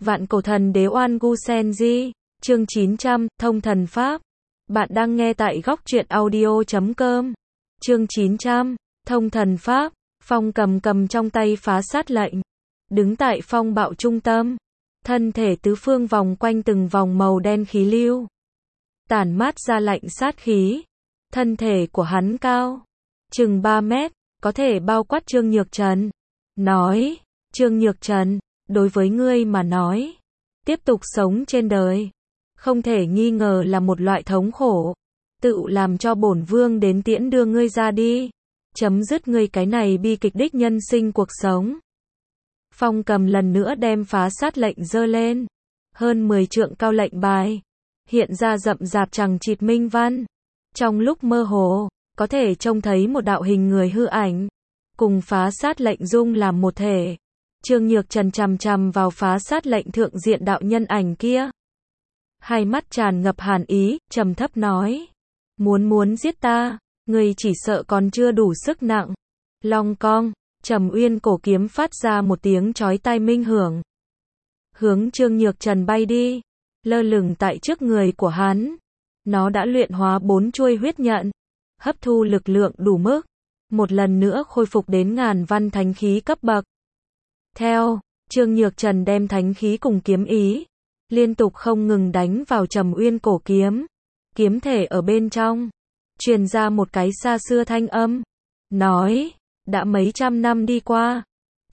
Vạn cổ thần đế Oan Gu Senji, chương 900, thông thần pháp. Bạn đang nghe tại góc truyện audio.com. Chương 900, thông thần pháp. Phong cầm trong tay phá sát lệnh, đứng tại phong bạo trung tâm, thân thể tứ phương vòng quanh từng vòng màu đen khí lưu, tản mát ra lạnh sát khí. Thân thể của hắn cao chừng 3 mét, có thể bao quát Trương Nhược Trần. Nói, Trương Nhược Trần, đối với ngươi mà nói, tiếp tục sống trên đời, không thể nghi ngờ là một loại thống khổ. Tự làm cho bổn vương đến tiễn đưa ngươi ra đi, chấm dứt ngươi cái này bi kịch đích nhân sinh cuộc sống. Phong cầm lần nữa đem phá sát lệnh giơ lên, hơn 10 trượng cao lệnh bài, hiện ra rậm rạp chằng chịt minh văn. Trong lúc mơ hồ, có thể trông thấy một đạo hình người hư ảnh, cùng phá sát lệnh dung làm một thể. Trương Nhược Trần chằm chằm vào phá sát lệnh thượng diện đạo nhân ảnh kia, hai mắt tràn ngập hàn ý, trầm thấp nói: Muốn giết ta, ngươi chỉ sợ còn chưa đủ sức nặng. Long cong, Trầm Uyên cổ kiếm phát ra một tiếng chói tai minh hưởng, hướng Trương Nhược Trần bay đi, lơ lửng tại trước người của hắn. Nó đã luyện hóa 4 chuôi huyết nhận, hấp thu lực lượng đủ mức, một lần nữa khôi phục đến ngàn văn thánh khí cấp bậc. Theo, Trương Nhược Trần đem thánh khí cùng kiếm ý, liên tục không ngừng đánh vào Trầm Uyên cổ kiếm. Kiếm thể ở bên trong, truyền ra một cái xa xưa thanh âm, nói: đã mấy trăm năm đi qua,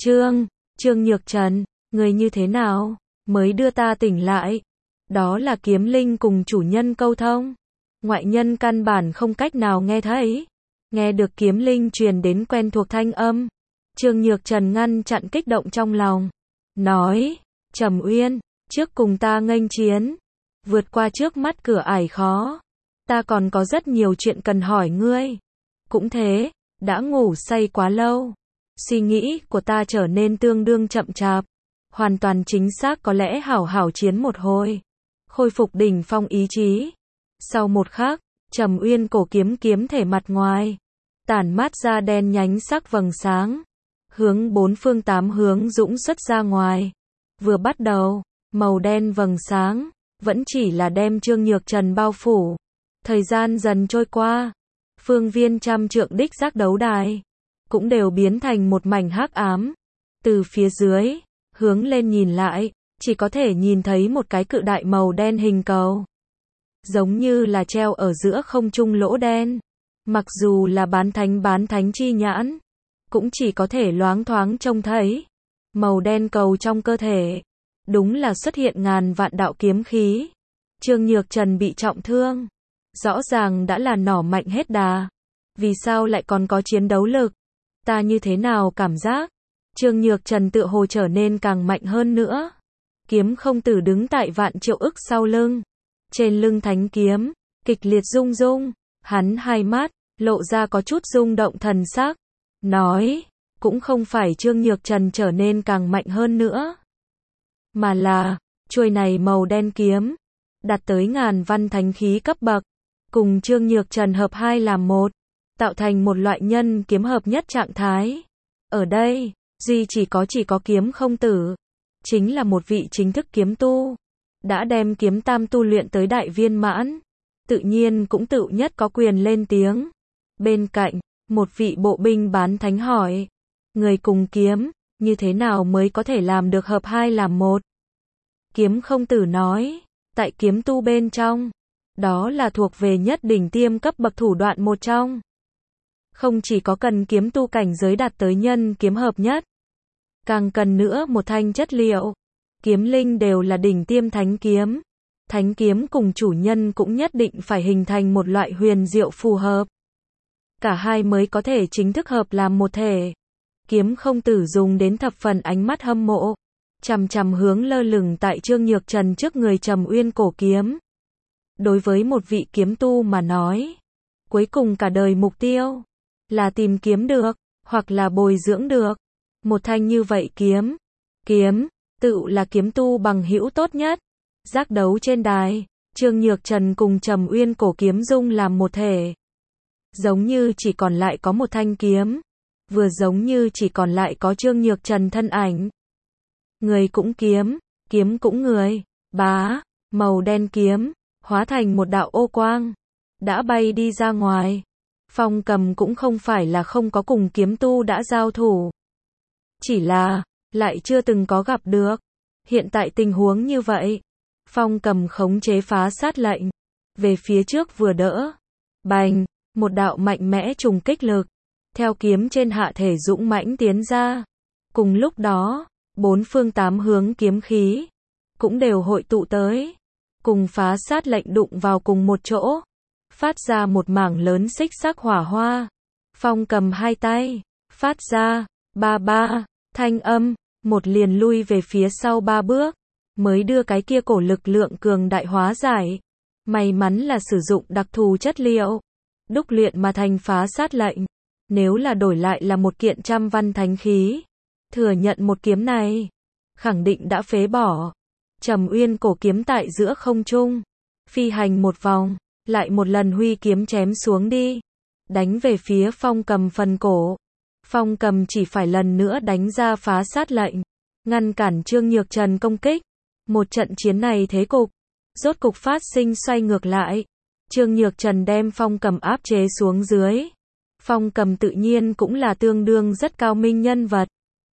Trương Nhược Trần, người như thế nào, mới đưa ta tỉnh lại? Đó là kiếm linh cùng chủ nhân câu thông, ngoại nhân căn bản không cách nào nghe thấy. Nghe được kiếm linh truyền đến quen thuộc thanh âm, Trương Nhược Trần ngăn chặn kích động trong lòng, nói: Trầm Uyên, trước cùng ta nghênh chiến, vượt qua trước mắt cửa ải khó. Ta còn có rất nhiều chuyện cần hỏi ngươi. Cũng thế, đã ngủ say quá lâu, suy nghĩ của ta trở nên tương đương chậm chạp. Hoàn toàn chính xác có lẽ hảo chiến một hồi, khôi phục đỉnh phong ý chí. Sau một khắc, Trầm Uyên cổ kiếm thể mặt ngoài tản mát ra đen nhánh sắc vầng sáng, hướng 4 phương 8 hướng dũng xuất ra ngoài. Vừa bắt đầu, màu đen vầng sáng vẫn chỉ là đem Trương Nhược Trần bao phủ. Thời gian dần trôi qua, phương viên trăm trượng đích giác đấu đài cũng đều biến thành một mảnh hắc ám. Từ phía dưới hướng lên nhìn lại, chỉ có thể nhìn thấy một cái cự đại màu đen hình cầu, giống như là treo ở giữa không trung lỗ đen. Mặc dù là bán thánh chi nhãn, cũng chỉ có thể loáng thoáng trông thấy màu đen cầu trong cơ thể. Đúng là xuất hiện ngàn vạn đạo kiếm khí. Trương Nhược Trần bị trọng thương, rõ ràng đã là nỏ mạnh hết đà. Vì sao lại còn có chiến đấu lực? Ta như thế nào cảm giác Trương Nhược Trần tựa hồ trở nên càng mạnh hơn nữa. Kiếm không tử đứng tại vạn triệu ức sau lưng, trên lưng thánh kiếm kịch liệt rung, hắn hai mắt lộ ra có chút rung động thần sắc, nói: cũng không phải Trương Nhược Trần trở nên càng mạnh hơn nữa, mà là chuôi này màu đen kiếm đạt tới ngàn văn thánh khí cấp bậc, cùng Trương Nhược Trần hợp hai làm một, tạo thành một loại nhân kiếm hợp nhất trạng thái. Ở đây, duy chỉ có kiếm không tử, chính là một vị chính thức kiếm tu, đã đem kiếm tam tu luyện tới đại viên mãn, tự nhiên cũng tự nhất có quyền lên tiếng. Bên cạnh, một vị bộ binh bán thánh hỏi: người cùng kiếm, như thế nào mới có thể làm được hợp hai làm một? Kiếm không tử nói: tại kiếm tu bên trong, đó là thuộc về nhất đỉnh tiêm cấp bậc thủ đoạn một trong. Không chỉ có cần kiếm tu cảnh giới đạt tới nhân kiếm hợp nhất, càng cần nữa một thanh chất liệu. Kiếm linh đều là đỉnh tiêm thánh kiếm. Thánh kiếm cùng chủ nhân cũng nhất định phải hình thành một loại huyền diệu phù hợp, cả hai mới có thể chính thức hợp làm một thể. Kiếm không tử dùng đến thập phần ánh mắt hâm mộ, chằm hướng lơ lửng tại Trương Nhược Trần trước người Trầm Uyên cổ kiếm. Đối với một vị kiếm tu mà nói, cuối cùng cả đời mục tiêu là tìm kiếm được, hoặc là bồi dưỡng được một thanh như vậy kiếm. Kiếm, tự là kiếm tu bằng hữu tốt nhất. Giác đấu trên đài, Trương Nhược Trần cùng Trầm Uyên cổ kiếm dung làm một thể. Giống như chỉ còn lại có một thanh kiếm, vừa giống như chỉ còn lại có Trương Nhược Trần thân ảnh. Người cũng kiếm, kiếm cũng người, bá, màu đen kiếm, hóa thành một đạo ô quang, đã bay đi ra ngoài. Phong Cầm cũng không phải là không có cùng kiếm tu đã giao thủ. Chỉ là, lại chưa từng có gặp được. Hiện tại tình huống như vậy, Phong Cầm khống chế phá sát lệnh, về phía trước vừa đỡ. Bành, một đạo mạnh mẽ trùng kích lực, theo kiếm trên hạ thể dũng mãnh tiến ra. Cùng lúc đó, bốn phương tám hướng kiếm khí, cũng đều hội tụ tới, cùng phá sát lệnh đụng vào cùng một chỗ, phát ra một mảng lớn xích sắc hỏa hoa. Phong Cầm hai tay, phát ra, ba ba, thanh âm, một liền lui về phía sau 3 bước, mới đưa cái kia cổ lực lượng cường đại hóa giải. May mắn là sử dụng đặc thù chất liệu, đúc luyện mà thành phá sát lệnh. Nếu là đổi lại là một kiện trăm văn thánh khí, thừa nhận một kiếm này, khẳng định đã phế bỏ. Trầm Uyên cổ kiếm tại giữa không trung, phi hành một vòng, lại một lần huy kiếm chém xuống đi, đánh về phía Phong Cầm phần cổ. Phong Cầm chỉ phải lần nữa đánh ra phá sát lệnh, ngăn cản Trương Nhược Trần công kích. Một trận chiến này thế cục, rốt cục phát sinh xoay ngược lại. Trương Nhược Trần đem Phong Cầm áp chế xuống dưới. Phong Cầm tự nhiên cũng là tương đương rất cao minh nhân vật.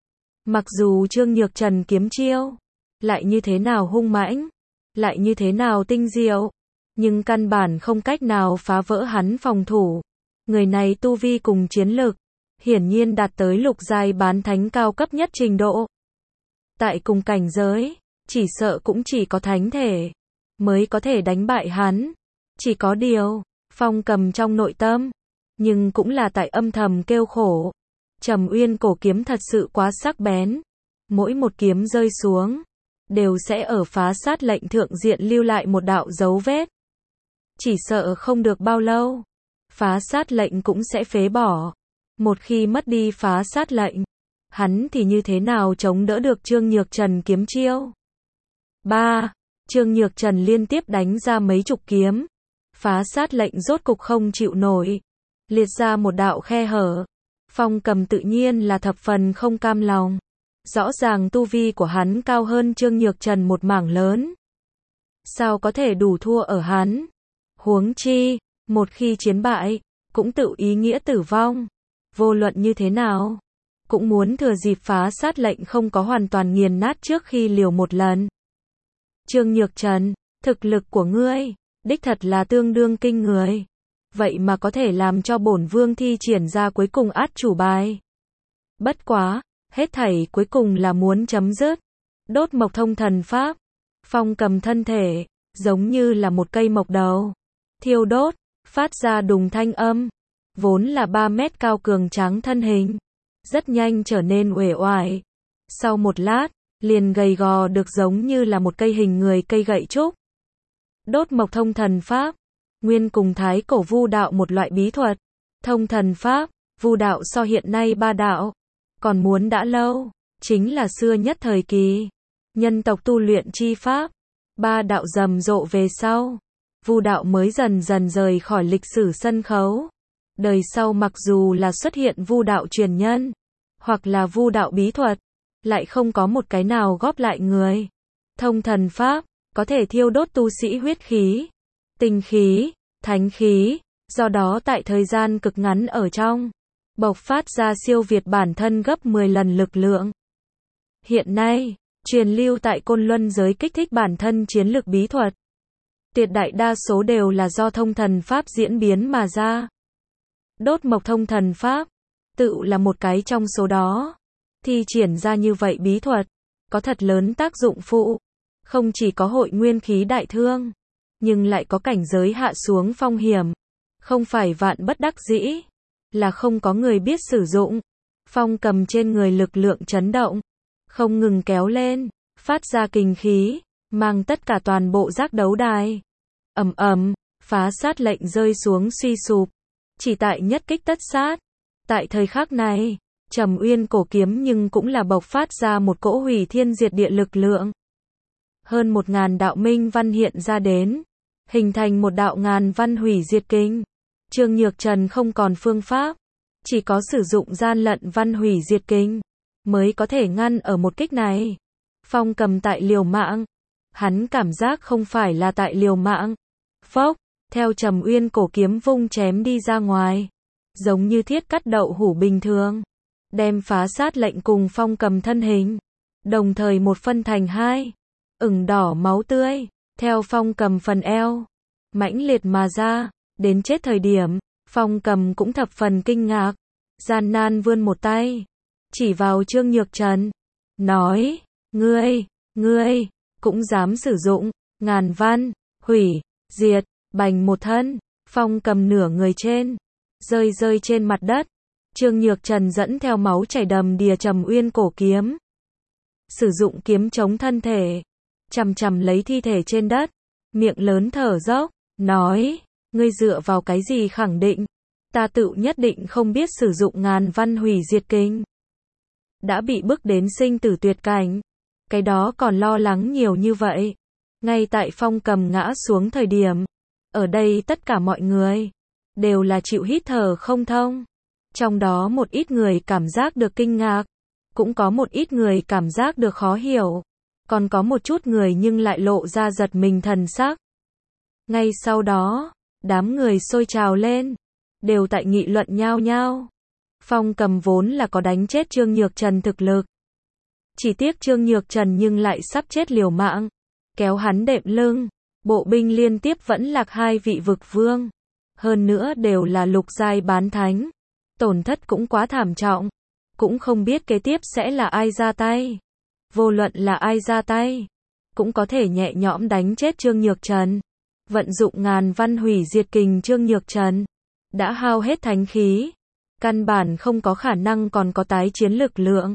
Mặc dù Trương Nhược Trần kiếm chiêu, lại như thế nào hung mãnh, lại như thế nào tinh diệu, nhưng căn bản không cách nào phá vỡ hắn phòng thủ. Người này tu vi cùng chiến lực, hiển nhiên đạt tới lục giai bán thánh cao cấp nhất trình độ. Tại cùng cảnh giới, chỉ sợ cũng chỉ có thánh thể mới có thể đánh bại hắn. Chỉ có điều, Phong Cầm trong nội tâm, nhưng cũng là tại âm thầm kêu khổ. Trầm Uyên cổ kiếm thật sự quá sắc bén, mỗi một kiếm rơi xuống, đều sẽ ở phá sát lệnh thượng diện lưu lại một đạo dấu vết. Chỉ sợ không được bao lâu, phá sát lệnh cũng sẽ phế bỏ. Một khi mất đi phá sát lệnh, hắn thì như thế nào chống đỡ được Trương Nhược Trần kiếm chiêu. Trương Nhược Trần liên tiếp đánh ra mấy chục kiếm, phá sát lệnh rốt cục không chịu nổi, liệt ra một đạo khe hở. Phong Cầm tự nhiên là thập phần không cam lòng. Rõ ràng tu vi của hắn cao hơn Trương Nhược Trần một mảng lớn, sao có thể đủ thua ở hắn. Huống chi, một khi chiến bại, cũng tự ý nghĩa tử vong. Vô luận như thế nào, cũng muốn thừa dịp phá sát lệnh không có hoàn toàn nghiền nát trước khi liều một lần. Trương Nhược Trần, thực lực của ngươi, đích thật là tương đương kinh người. Vậy mà có thể làm cho bổn vương thi triển ra cuối cùng át chủ bài. Bất quá, hết thảy cuối cùng là muốn chấm dứt. Đốt mộc thông thần pháp. Phong Cầm thân thể, giống như là một cây mộc đầu. Thiêu đốt, phát ra đùng thanh âm. Vốn là 3 mét cao cường tráng thân hình, rất nhanh trở nên uể oải. Sau một lát, liền gầy gò được giống như là một cây hình người cây gậy trúc. Đốt mộc thông thần pháp, nguyên cùng thái cổ vu đạo một loại bí thuật. Thông thần pháp, vu đạo so hiện nay 3 đạo, còn muốn đã lâu, chính là xưa nhất thời kỳ. Nhân tộc tu luyện chi pháp, 3 đạo rầm rộ về sau, vu đạo mới dần dần rời khỏi lịch sử sân khấu. Đời sau mặc dù là xuất hiện vu đạo truyền nhân, hoặc là vu đạo bí thuật, lại không có một cái nào góp lại người. Thông thần pháp, có thể thiêu đốt tu sĩ huyết khí, tinh khí, thánh khí, do đó tại thời gian cực ngắn ở trong, bộc phát ra siêu việt bản thân gấp 10 lần lực lượng. Hiện nay, truyền lưu tại Côn Luân giới kích thích bản thân chiến lực bí thuật, tuyệt đại đa số đều là do thông thần pháp diễn biến mà ra. Đốt mộc thông thần pháp, tự là một cái trong số đó. Thi triển ra như vậy bí thuật, có thật lớn tác dụng phụ. Không chỉ có hội nguyên khí đại thương, nhưng lại có cảnh giới hạ xuống phong hiểm. Không phải vạn bất đắc dĩ, là không có người biết sử dụng. Phong Cầm trên người lực lượng chấn động, không ngừng kéo lên, phát ra kình khí, mang tất cả toàn bộ giác đấu đài. Ầm ầm, phá sát lệnh rơi xuống suy sụp, chỉ tại nhất kích tất sát. Tại thời khắc này, Trầm Uyên cổ kiếm nhưng cũng là bộc phát ra một cỗ hủy thiên diệt địa lực lượng. Hơn 1000 đạo minh văn hiện ra đến, hình thành một đạo ngàn văn hủy diệt kinh. Trương Nhược Trần không còn phương pháp, chỉ có sử dụng gian lận văn hủy diệt kinh, mới có thể ngăn ở một kích này. Phong Cầm tại liều mạng. Hắn cảm giác không phải là tại liều mạng. Phốc, theo Trầm Uyên cổ kiếm vung chém đi ra ngoài. Giống như thiết cắt đậu hũ bình thường. Đem phá sát lệnh cùng Phong Cầm thân hình. Đồng thời một phân thành hai. Ửng đỏ máu tươi. Theo Phong Cầm phần eo. Mãnh liệt mà ra. Đến chết thời điểm. Phong Cầm cũng thập phần kinh ngạc. Gian nan vươn một tay. Chỉ vào Trương Nhược Trần. Nói. Ngươi. Cũng dám sử dụng. Ngàn văn. Hủy. Diệt. Bành một thân. Phong Cầm nửa người trên. Rơi trên mặt đất. Trương Nhược Trần dẫn theo máu chảy đầm đìa Trầm Uyên cổ kiếm. Sử dụng kiếm chống thân thể. Chằm lấy thi thể trên đất. Miệng lớn thở dốc. Nói. Ngươi dựa vào cái gì khẳng định? Ta tự nhất định không biết sử dụng ngàn văn hủy diệt kinh. Đã bị bức đến sinh tử tuyệt cảnh. Cái đó còn lo lắng nhiều như vậy. Ngay tại Phong Cầm ngã xuống thời điểm. Ở đây tất cả mọi người. Đều là chịu hít thở không thông. Trong đó một ít người cảm giác được kinh ngạc. Cũng có một ít người cảm giác được khó hiểu. Còn có một chút người nhưng lại lộ ra giật mình thần sắc. Ngay sau đó, đám người sôi trào lên. Đều tại nghị luận nhao nhao. Phong Cầm vốn là có đánh chết Trương Nhược Trần thực lực. Chỉ tiếc Trương Nhược Trần nhưng lại sắp chết liều mạng. Kéo hắn đệm lưng. Bộ binh liên tiếp vẫn lạc 2 vị vực vương. Hơn nữa đều là lục giai bán thánh. Tổn thất cũng quá thảm trọng. Cũng không biết kế tiếp sẽ là ai ra tay. Vô luận là ai ra tay. Cũng có thể nhẹ nhõm đánh chết Trương Nhược Trần. Vận dụng ngàn văn hủy diệt kình Trương Nhược Trần. Đã hao hết thánh khí. Căn bản không có khả năng còn có tái chiến lực lượng.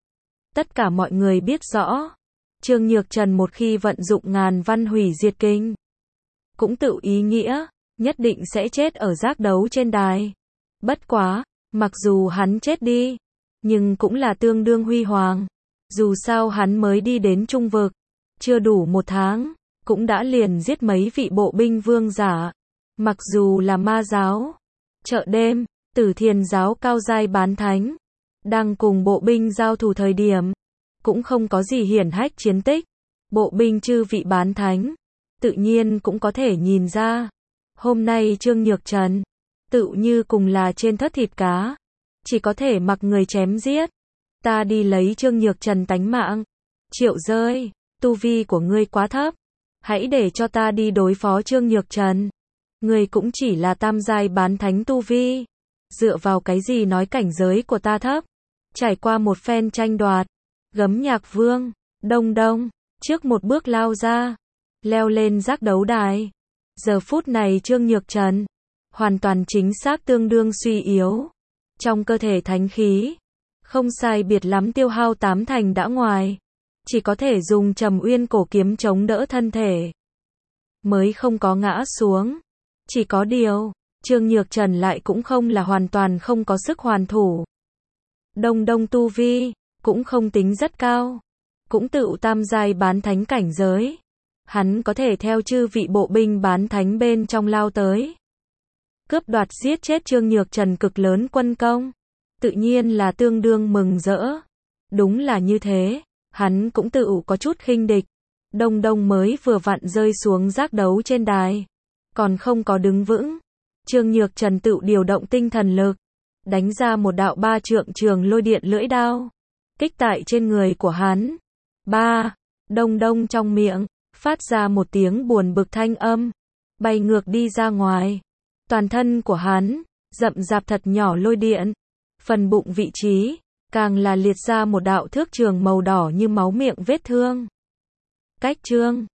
Tất cả mọi người biết rõ. Trương Nhược Trần một khi vận dụng ngàn văn hủy diệt kinh. Cũng tự ý nghĩa. Nhất định sẽ chết ở giác đấu trên đài. Bất quá. Mặc dù hắn chết đi. Nhưng cũng là tương đương huy hoàng. Dù sao hắn mới đi đến trung vực. Chưa đủ 1 tháng. Cũng đã liền giết mấy vị bộ binh vương giả. Mặc dù là ma giáo. Chợ đêm. Tử Thiền giáo cao giai bán thánh. Đang cùng bộ binh giao thủ thời điểm. Cũng không có gì hiển hách chiến tích. Bộ binh chư vị bán thánh. Tự nhiên cũng có thể nhìn ra. Hôm nay Trương Nhược Trần. Tự như cùng là trên thớt thịt cá. Chỉ có thể mặc người chém giết. Ta đi lấy Trương Nhược Trần tánh mạng. Triệu Rơi. Tu vi của ngươi quá thấp. Hãy để cho ta đi đối phó Trương Nhược Trần. Ngươi cũng chỉ là tam giai bán thánh tu vi. Dựa vào cái gì nói cảnh giới của ta thấp. Trải qua một phen tranh đoạt. Gấm Nhạc Vương. Đông. Trước một bước lao ra. Leo lên giác đấu đài. Giờ phút này Trương Nhược Trần. Hoàn toàn chính xác tương đương suy yếu. Trong cơ thể thánh khí. Không sai biệt lắm tiêu hao 8 thành đã ngoài. Chỉ có thể dùng Trầm Uyên cổ kiếm chống đỡ thân thể. Mới không có ngã xuống. Chỉ có điều. Trương Nhược Trần lại cũng không là hoàn toàn không có sức hoàn thủ. Đông tu vi. Cũng không tính rất cao. Cũng tự tam giai bán thánh cảnh giới. Hắn có thể theo chư vị bộ binh bán thánh bên trong lao tới. Cướp đoạt giết chết Trương Nhược Trần cực lớn quân công. Tự nhiên là tương đương mừng rỡ. Đúng là như thế. Hắn cũng tự có chút khinh địch. Đông mới vừa vặn rơi xuống giác đấu trên đài. Còn không có đứng vững. Trương Nhược Trần tự điều động tinh thần lực. Đánh ra một đạo 3 trượng trường lôi điện lưỡi đao. Kích tại trên người của hắn. Đông trong miệng. Phát ra một tiếng buồn bực thanh âm. Bay ngược đi ra ngoài. Toàn thân của hắn. Rậm rạp thật nhỏ lôi điện. Phần bụng vị trí. Càng là liệt ra một đạo thước trường màu đỏ như máu miệng vết thương. Cách Trương